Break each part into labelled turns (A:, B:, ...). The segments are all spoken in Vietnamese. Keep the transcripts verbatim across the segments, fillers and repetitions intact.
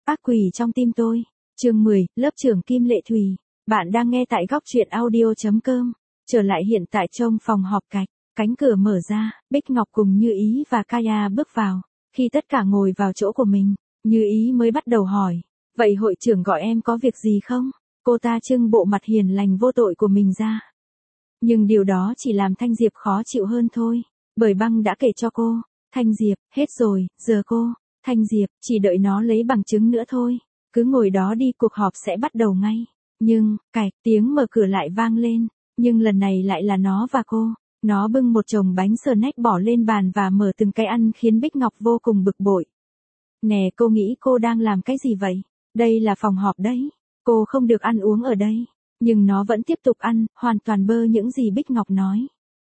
A: ác quỷ trong tim tôi. Chương mười, lớp trưởng Kim Lệ Thủy. Bạn đang nghe tại góc truyện audio chấm com. Trở lại hiện tại trong phòng họp cạch, cánh cửa mở ra, Bích Ngọc cùng Như Ý và Kaya bước vào. Khi tất cả ngồi vào chỗ của mình, Như Ý mới bắt đầu hỏi, vậy hội trưởng gọi em có việc gì không? Cô ta trưng bộ mặt hiền lành vô tội của mình ra. Nhưng điều đó chỉ làm Thanh Diệp khó chịu hơn thôi, bởi băng đã kể cho cô. Thanh Diệp, hết rồi, giờ cô, Thanh Diệp, chỉ đợi nó lấy bằng chứng nữa thôi. Cứ ngồi đó đi, cuộc họp sẽ bắt đầu ngay. Nhưng, cạch, tiếng mở cửa lại vang lên, nhưng lần này lại là nó và cô. Nó bưng một chồng bánh snack bỏ lên bàn và mở từng cái ăn khiến Bích Ngọc vô cùng bực bội. Nè, cô nghĩ cô đang làm cái gì vậy? Đây là phòng họp đấy. Cô không được ăn uống ở đây. Nhưng nó vẫn tiếp tục ăn, hoàn toàn bơ những gì Bích Ngọc nói.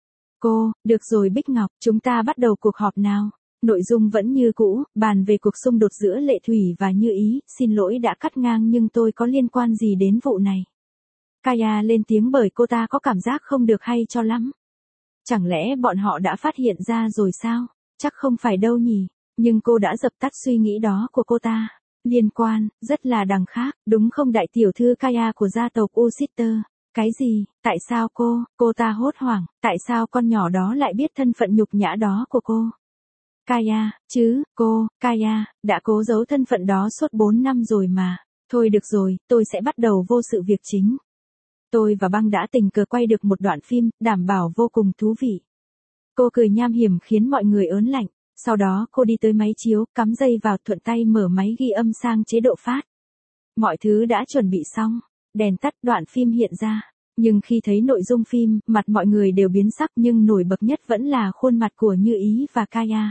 A: Cô, được rồi Bích Ngọc, chúng ta bắt đầu cuộc họp nào. Nội dung vẫn như cũ, bàn về cuộc xung đột giữa Lệ Thủy và Như Ý, xin lỗi đã cắt ngang nhưng tôi có liên quan gì đến vụ này. Kaya lên tiếng bởi cô ta có cảm giác không được hay cho lắm. Chẳng lẽ bọn họ đã phát hiện ra rồi sao? Chắc không phải đâu nhỉ, nhưng cô đã dập tắt suy nghĩ đó của cô ta. Liên quan, rất là đằng khác, đúng không đại tiểu thư Kaya của gia tộc Usister? Cái gì, tại sao cô, cô ta hốt hoảng, tại sao con nhỏ đó lại biết thân phận nhục nhã đó của cô? Kaya, chứ, cô, Kaya, đã cố giấu thân phận đó suốt bốn năm rồi mà. Thôi được rồi, tôi sẽ bắt đầu vô sự việc chính. Tôi và băng đã tình cờ quay được một đoạn phim, đảm bảo vô cùng thú vị. Cô cười nham hiểm khiến mọi người ớn lạnh. Sau đó cô đi tới máy chiếu, cắm dây vào, thuận tay mở máy ghi âm sang chế độ phát. Mọi thứ đã chuẩn bị xong, đèn tắt, đoạn phim hiện ra. Nhưng khi thấy nội dung phim, mặt mọi người đều biến sắc, nhưng nổi bật nhất vẫn là khuôn mặt của Như Ý và Kaya.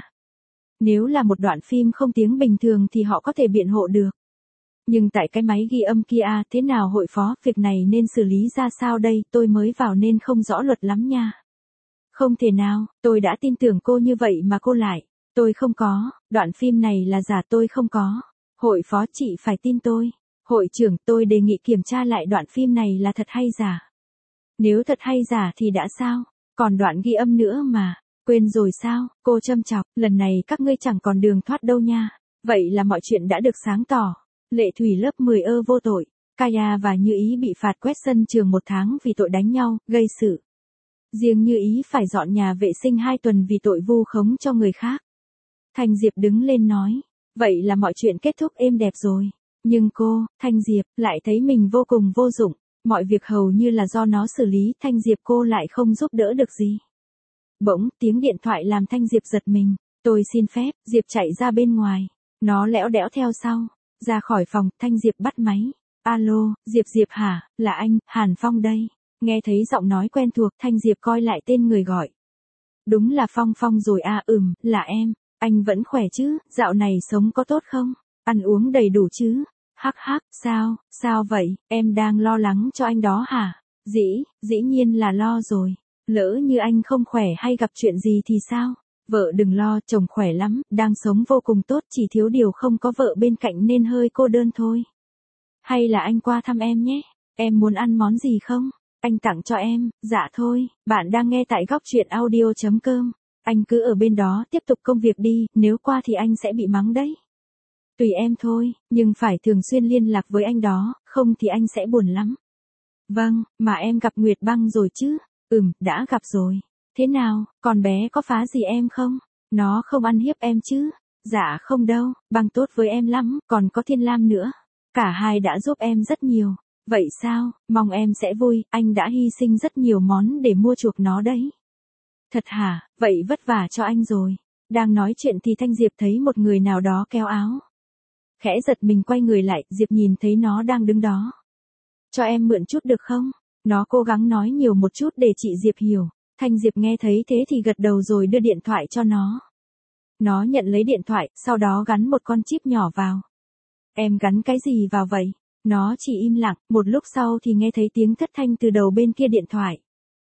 A: Nếu là một đoạn phim không tiếng bình thường thì họ có thể biện hộ được. Nhưng tại cái máy ghi âm kia, thế nào hội phó, việc này nên xử lý ra sao đây, tôi mới vào nên không rõ luật lắm nha. Không thể nào, tôi đã tin tưởng cô như vậy mà cô lại. Tôi không có, đoạn phim này là giả, tôi không có. Hội phó, chị phải tin tôi. Hội trưởng, tôi đề nghị kiểm tra lại đoạn phim này là thật hay giả. Nếu thật hay giả thì đã sao, còn đoạn ghi âm nữa mà. Quên rồi sao, cô châm chọc, lần này các ngươi chẳng còn đường thoát đâu nha. Vậy là mọi chuyện đã được sáng tỏ. Lệ Thủy lớp mười ơ vô tội. Kaya và Như Ý bị phạt quét sân trường một tháng vì tội đánh nhau, gây sự. Riêng Như Ý phải dọn nhà vệ sinh hai tuần vì tội vu khống cho người khác. Thanh Diệp đứng lên nói, vậy là mọi chuyện kết thúc êm đẹp rồi. Nhưng cô, Thanh Diệp, lại thấy mình vô cùng vô dụng. Mọi việc hầu như là do nó xử lý, Thanh Diệp cô lại không giúp đỡ được gì. Bỗng, tiếng điện thoại làm Thanh Diệp giật mình. Tôi xin phép, Diệp chạy ra bên ngoài. Nó lẽo đẽo theo sau. Ra khỏi phòng, Thanh Diệp bắt máy. Alo, Diệp Diệp hả, là anh, Hàn Phong đây. Nghe thấy giọng nói quen thuộc, Thanh Diệp coi lại tên người gọi. Đúng là Phong Phong rồi à, ừm, là em. Anh vẫn khỏe chứ, dạo này sống có tốt không? Ăn uống đầy đủ chứ? Hắc hắc, sao, sao vậy, em đang lo lắng cho anh đó hả? Dĩ, dĩ nhiên là lo rồi. Lỡ như anh không khỏe hay gặp chuyện gì thì sao? Vợ đừng lo, chồng khỏe lắm, đang sống vô cùng tốt, chỉ thiếu điều không có vợ bên cạnh nên hơi cô đơn thôi. Hay là anh qua thăm em nhé? Em muốn ăn món gì không? Anh tặng cho em. Dạ thôi, bạn đang nghe tại góc truyện audio chấm com. Anh cứ ở bên đó tiếp tục công việc đi, nếu qua thì anh sẽ bị mắng đấy. Tùy em thôi, nhưng phải thường xuyên liên lạc với anh đó, không thì anh sẽ buồn lắm. Vâng, mà em gặp Nguyệt Băng rồi chứ? Ừm, đã gặp rồi. Thế nào, con bé có phá gì em không? Nó không ăn hiếp em chứ? Dạ không đâu, Băng tốt với em lắm, còn có Thiên Lam nữa. Cả hai đã giúp em rất nhiều. Vậy sao, mong em sẽ vui, anh đã hy sinh rất nhiều món để mua chuộc nó đấy. Thật hả, vậy vất vả cho anh rồi. Đang nói chuyện thì Thanh Diệp thấy một người nào đó kéo áo. Khẽ giật mình quay người lại, Diệp nhìn thấy nó đang đứng đó. Cho em mượn chút được không? Nó cố gắng nói nhiều một chút để chị Diệp hiểu. Thanh Diệp nghe thấy thế thì gật đầu rồi đưa điện thoại cho nó. Nó nhận lấy điện thoại, sau đó gắn một con chip nhỏ vào. Em gắn cái gì vào vậy? Nó chỉ im lặng, một lúc sau thì nghe thấy tiếng thất thanh từ đầu bên kia điện thoại.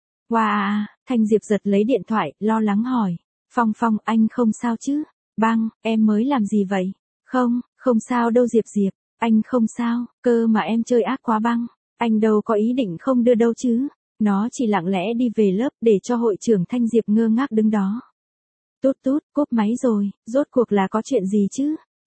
A: Wow, Thanh Diệp giật lấy điện thoại, lo lắng hỏi. Phong Phong, anh không sao chứ? Băng, em mới làm gì vậy? Không, không sao đâu Diệp Diệp, anh không sao, cơ mà em chơi ác quá Băng. Anh đâu có ý định không đưa đâu chứ. Nó chỉ lặng lẽ đi về lớp để cho hội trưởng. Thanh Diệp ngơ ngác đứng đó. Tút tút, cúp máy rồi, rốt cuộc là có chuyện gì chứ?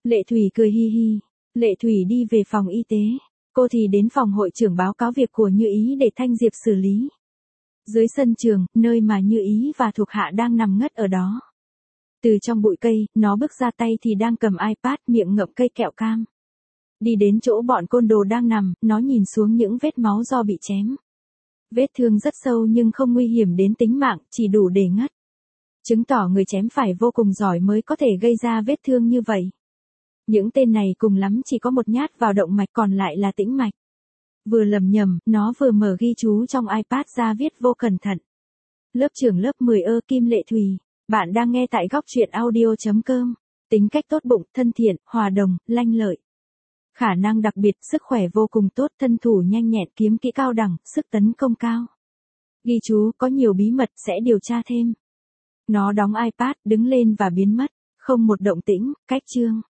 A: Lệ Thủy cười hi hi. Lệ Thủy đi về phòng y tế. Cô thì đến phòng hội trưởng báo cáo việc của Như Ý để Thanh Diệp xử lý. Dưới sân trường, nơi mà Như Ý và thuộc hạ đang nằm ngất ở đó. Từ trong bụi cây, nó bước ra tay thì đang cầm iPad, miệng ngậm cây kẹo cam. Đi đến chỗ bọn côn đồ đang nằm, nó nhìn xuống những vết máu do bị chém. Vết thương rất sâu nhưng không nguy hiểm đến tính mạng, chỉ đủ để ngất. Chứng tỏ người chém phải vô cùng giỏi mới có thể gây ra vết thương như vậy. Những tên này cùng lắm chỉ có một nhát vào động mạch, còn lại là tĩnh mạch. Vừa lầm nhầm, nó vừa mở ghi chú trong iPad ra viết vô cẩn thận. Lớp trưởng lớp mười ơ Kim Lệ Thùy. Bạn đang nghe tại góc truyện audio.com. Tính cách tốt bụng, thân thiện, hòa đồng, lanh lợi. Khả năng đặc biệt, sức khỏe vô cùng tốt, thân thủ nhanh nhẹn, kiếm kỹ cao đẳng, sức tấn công cao. Ghi chú, có nhiều bí mật, sẽ điều tra thêm. Nó đóng iPad, đứng lên và biến mất. Không một động tĩnh, cách chương.